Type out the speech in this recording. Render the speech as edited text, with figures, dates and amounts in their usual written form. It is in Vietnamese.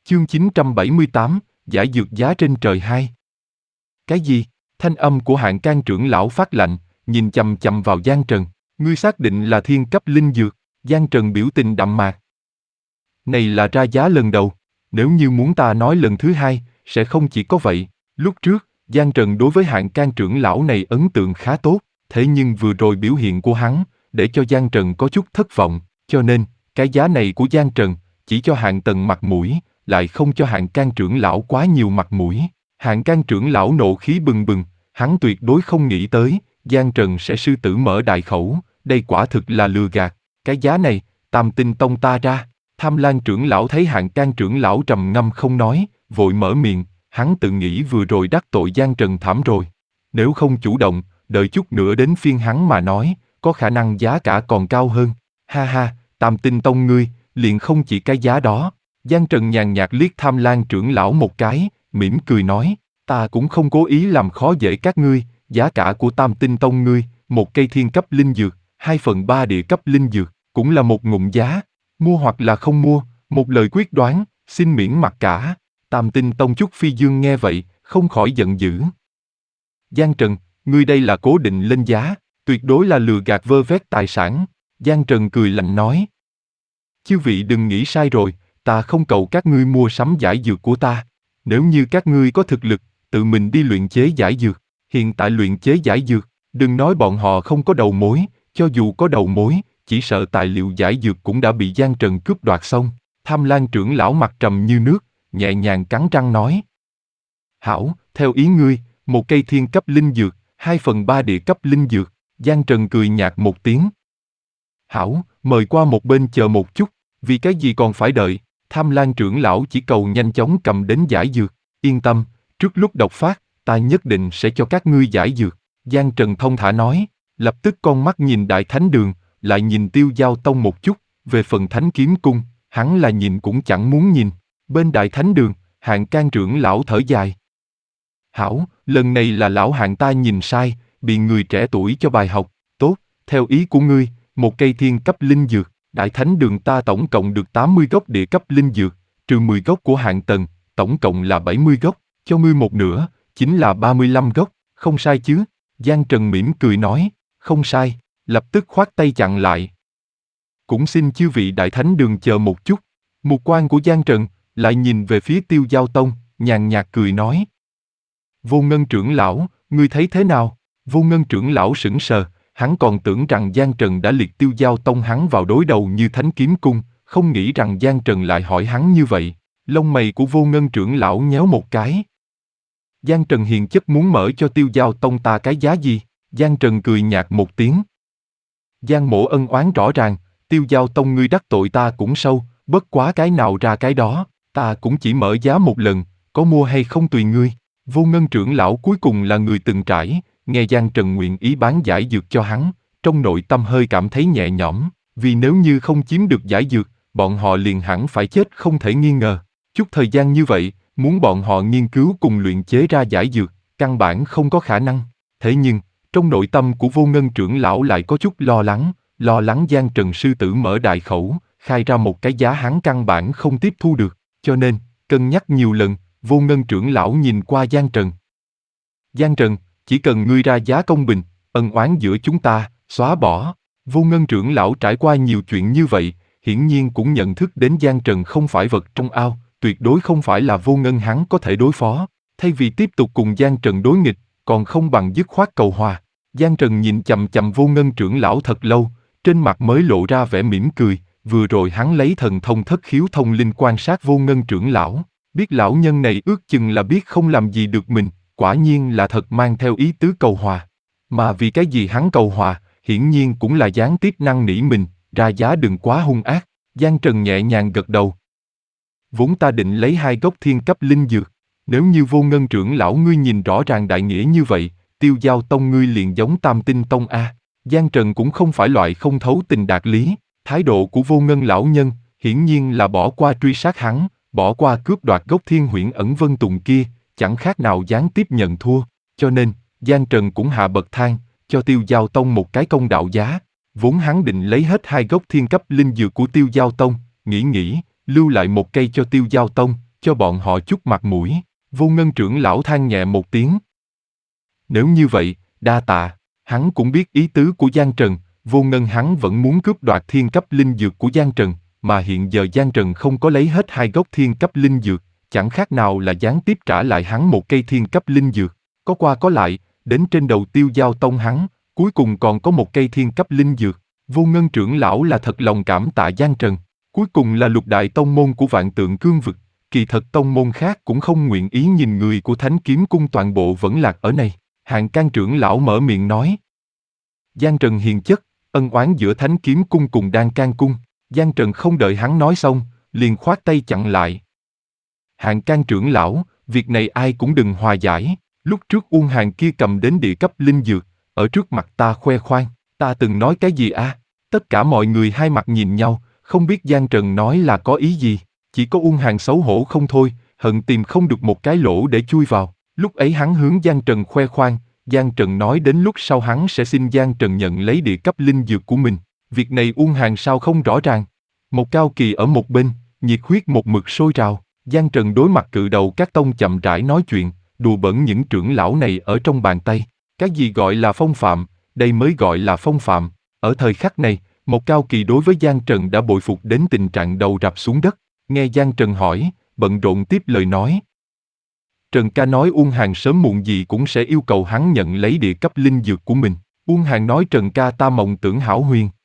Chương 978, giải dược giá trên trời 2. Cái gì? Thanh âm của Hạng Can trưởng lão phát lạnh, nhìn chằm chằm vào Giang Trần. Ngươi xác định là thiên cấp linh dược? Giang Trần biểu tình đạm mạc. Này là ra giá lần đầu, nếu như muốn ta nói lần thứ hai, sẽ không chỉ có vậy. Lúc trước, Giang Trần đối với Hạng Can trưởng lão này ấn tượng khá tốt, thế nhưng vừa rồi biểu hiện của hắn, để cho Giang Trần có chút thất vọng, cho nên, cái giá này của Giang Trần, chỉ cho Hạng Tần mặt mũi, lại không cho Hạng Can trưởng lão quá nhiều mặt mũi. Hạng Can trưởng lão nộ khí bừng bừng, hắn tuyệt đối không nghĩ tới, Giang Trần sẽ sư tử mở đại khẩu, đây quả thực là lừa gạt. Cái giá này, Tam Tinh Tông ta ra. Tham Lang trưởng lão thấy Hạng Can trưởng lão trầm ngâm không nói, vội mở miệng, hắn tự nghĩ vừa rồi đắc tội Giang Trần thảm rồi. Nếu không chủ động, đợi chút nữa đến phiên hắn mà nói, có khả năng giá cả còn cao hơn. Ha ha, Tam Tinh Tông ngươi, liền không chỉ cái giá đó. Giang Trần nhàn nhạt liếc Tham Lang trưởng lão một cái, mỉm cười nói, ta cũng không cố ý làm khó dễ các ngươi, giá cả của Tam Tinh Tông ngươi, một cây thiên cấp linh dược, 2/3 địa cấp linh dược, cũng là một ngụm giá. Mua hoặc là không mua, một lời quyết đoán, xin miễn mặc cả. Tam Tinh Tông Chúc Phi Dương nghe vậy, không khỏi giận dữ. Giang Trần, ngươi đây là cố định lên giá, tuyệt đối là lừa gạt vơ vét tài sản. Giang Trần cười lạnh nói. Chư vị đừng nghĩ sai rồi, ta không cầu các ngươi mua sắm giải dược của ta. Nếu như các ngươi có thực lực, tự mình đi luyện chế giải dược. Hiện tại luyện chế giải dược, đừng nói bọn họ không có đầu mối, cho dù có đầu mối, chỉ sợ tài liệu giải dược cũng đã bị Giang Trần cướp đoạt xong. Tham Lang trưởng lão mặt trầm như nước, nhẹ nhàng cắn răng nói. Hảo, theo ý ngươi, một cây thiên cấp linh dược, 2/3 địa cấp linh dược. Giang Trần cười nhạt một tiếng. Hảo, mời qua một bên chờ một chút, vì cái gì còn phải đợi. Tham Lang trưởng lão chỉ cầu nhanh chóng cầm đến giải dược. Yên tâm, trước lúc độc phát, ta nhất định sẽ cho các ngươi giải dược. Giang Trần thông thả nói, lập tức con mắt nhìn Đại Thánh Đường, lại nhìn Tiêu Giao Tông một chút, về phần Thánh Kiếm Cung, hắn là nhìn cũng chẳng muốn nhìn. Bên Đại Thánh Đường, Hạng Can trưởng lão thở dài. Hảo, lần này là lão Hạng ta nhìn sai, bị người trẻ tuổi cho bài học. Tốt, theo ý của ngươi, một cây thiên cấp linh dược, Đại Thánh Đường ta tổng cộng được 80 gốc địa cấp linh dược, trừ 10 gốc của Hạng Tần, tổng cộng là 70 gốc, cho ngươi một nửa, chính là 35 gốc, không sai chứ? Giang Trần mỉm cười nói, không sai, lập tức khoát tay chặn lại. Cũng xin chư vị Đại Thánh Đường chờ một chút. Mục quan của Giang Trần lại nhìn về phía Tiêu Giao Tông, nhàn nhạt cười nói. Vô Ngân trưởng lão, ngươi thấy thế nào? Vô Ngân trưởng lão sững sờ, hắn còn tưởng rằng Giang Trần đã liệt Tiêu Giao Tông hắn vào đối đầu như Thánh Kiếm Cung, không nghĩ rằng Giang Trần lại hỏi hắn như vậy. Lông mày của Vô Ngân trưởng lão nhéo một cái. Giang Trần hiền chất muốn mở cho Tiêu Giao Tông ta cái giá gì? Giang Trần cười nhạt một tiếng. Giang mỗ ân oán rõ ràng, Tiêu Giao Tông ngươi đắc tội ta cũng sâu, bất quá cái nào ra cái đó, ta cũng chỉ mở giá một lần, có mua hay không tùy ngươi. Vô Ngân trưởng lão cuối cùng là người từng trải, nghe Giang Trần nguyện ý bán giải dược cho hắn, trong nội tâm hơi cảm thấy nhẹ nhõm, vì nếu như không chiếm được giải dược, bọn họ liền hẳn phải chết không thể nghi ngờ. Chút thời gian như vậy, muốn bọn họ nghiên cứu cùng luyện chế ra giải dược, căn bản không có khả năng. Thế nhưng, trong nội tâm của Vô Ngân trưởng lão lại có chút lo lắng Giang Trần sư tử mở đại khẩu, khai ra một cái giá hắn căn bản không tiếp thu được, cho nên, cân nhắc nhiều lần, Vô Ngân trưởng lão nhìn qua Giang Trần. Giang Trần, chỉ cần ngươi ra giá công bình, ân oán giữa chúng ta, xóa bỏ. Vô Ngân trưởng lão trải qua nhiều chuyện như vậy, hiển nhiên cũng nhận thức đến Giang Trần không phải vật trong ao, tuyệt đối không phải là Vô Ngân hắn có thể đối phó. Thay vì tiếp tục cùng Giang Trần đối nghịch, còn không bằng dứt khoát cầu hòa. Giang Trần nhìn chằm chằm Vô Ngân trưởng lão thật lâu, trên mặt mới lộ ra vẻ mỉm cười. Vừa rồi hắn lấy thần thông thất khiếu thông linh quan sát Vô Ngân trưởng lão, biết lão nhân này ước chừng là biết không làm gì được mình, quả nhiên là thật mang theo ý tứ cầu hòa. Mà vì cái gì hắn cầu hòa, hiển nhiên cũng là gián tiếp năn nỉ mình, ra giá đừng quá hung ác. Giang Trần nhẹ nhàng gật đầu. Vốn ta định lấy 2 gốc thiên cấp linh dược, nếu như Vô Ngân trưởng lão ngươi nhìn rõ ràng đại nghĩa như vậy, Tiêu Giao Tông ngươi liền giống Tam Tinh Tông a. Giang Trần cũng không phải loại không thấu tình đạt lý, thái độ của Vô Ngân lão nhân, hiển nhiên là bỏ qua truy sát hắn, bỏ qua cướp đoạt gốc Thiên Huyễn Ẩn Vân Tùng kia, chẳng khác nào gián tiếp nhận thua, cho nên, Giang Trần cũng hạ bậc thang, cho Tiêu Giao Tông một cái công đạo giá. Vốn hắn định lấy hết 2 gốc thiên cấp linh dược của Tiêu Giao Tông, nghĩ, lưu lại một cây cho Tiêu Giao Tông, cho bọn họ chút mặt mũi. Vô Ngân trưởng lão than nhẹ một tiếng. Nếu như vậy, đa tạ. Hắn cũng biết ý tứ của Giang Trần, Vô Ngân hắn vẫn muốn cướp đoạt thiên cấp linh dược của Giang Trần, mà hiện giờ Giang Trần không có lấy hết 2 gốc thiên cấp linh dược, chẳng khác nào là gián tiếp trả lại hắn một cây thiên cấp linh dược. Có qua có lại, đến trên đầu Tiêu Giao Tông hắn, cuối cùng còn có một cây thiên cấp linh dược. Vô Ngân trưởng lão là thật lòng cảm tạ Giang Trần. Cuối cùng là lục đại tông môn của Vạn Tượng Cương vực, kỳ thật tông môn khác cũng không nguyện ý nhìn người của Thánh Kiếm Cung toàn bộ vẫn lạc ở này. Hạng Can trưởng lão mở miệng nói. Giang Trần hiền chất, ân oán giữa Thánh Kiếm Cung cùng Đan Can Cung. Giang Trần không đợi hắn nói xong, liền khoát tay chặn lại. Hạng Can trưởng lão, việc này ai cũng đừng hòa giải. Lúc trước Uông Hàn kia cầm đến địa cấp linh dược, ở trước mặt ta khoe khoang, ta từng nói cái gì à? Tất cả mọi người hai mặt nhìn nhau, không biết Giang Trần nói là có ý gì. Chỉ có Uông Hàn xấu hổ không thôi, hận tìm không được một cái lỗ để chui vào. Lúc ấy hắn hướng Giang Trần khoe khoang, Giang Trần nói đến lúc sau hắn sẽ xin Giang Trần nhận lấy địa cấp linh dược của mình. Việc này Uông Hàn sao không rõ ràng. Một Cao Kỳ ở một bên, nhiệt huyết một mực sôi trào. Giang Trần đối mặt cự đầu các tông chậm rãi nói chuyện, đùa bỡn những trưởng lão này ở trong bàn tay. Cái gì gọi là phong phạm, đây mới gọi là phong phạm. Ở thời khắc này, một Cao Kỳ đối với Giang Trần đã bội phục đến tình trạng đầu rạp xuống đất. Nghe Giang Trần hỏi, bận rộn tiếp lời nói. Trần ca nói Uông Hàn sớm muộn gì cũng sẽ yêu cầu hắn nhận lấy địa cấp linh dược của mình. Uông Hàn nói Trần ca ta mộng tưởng hão huyền,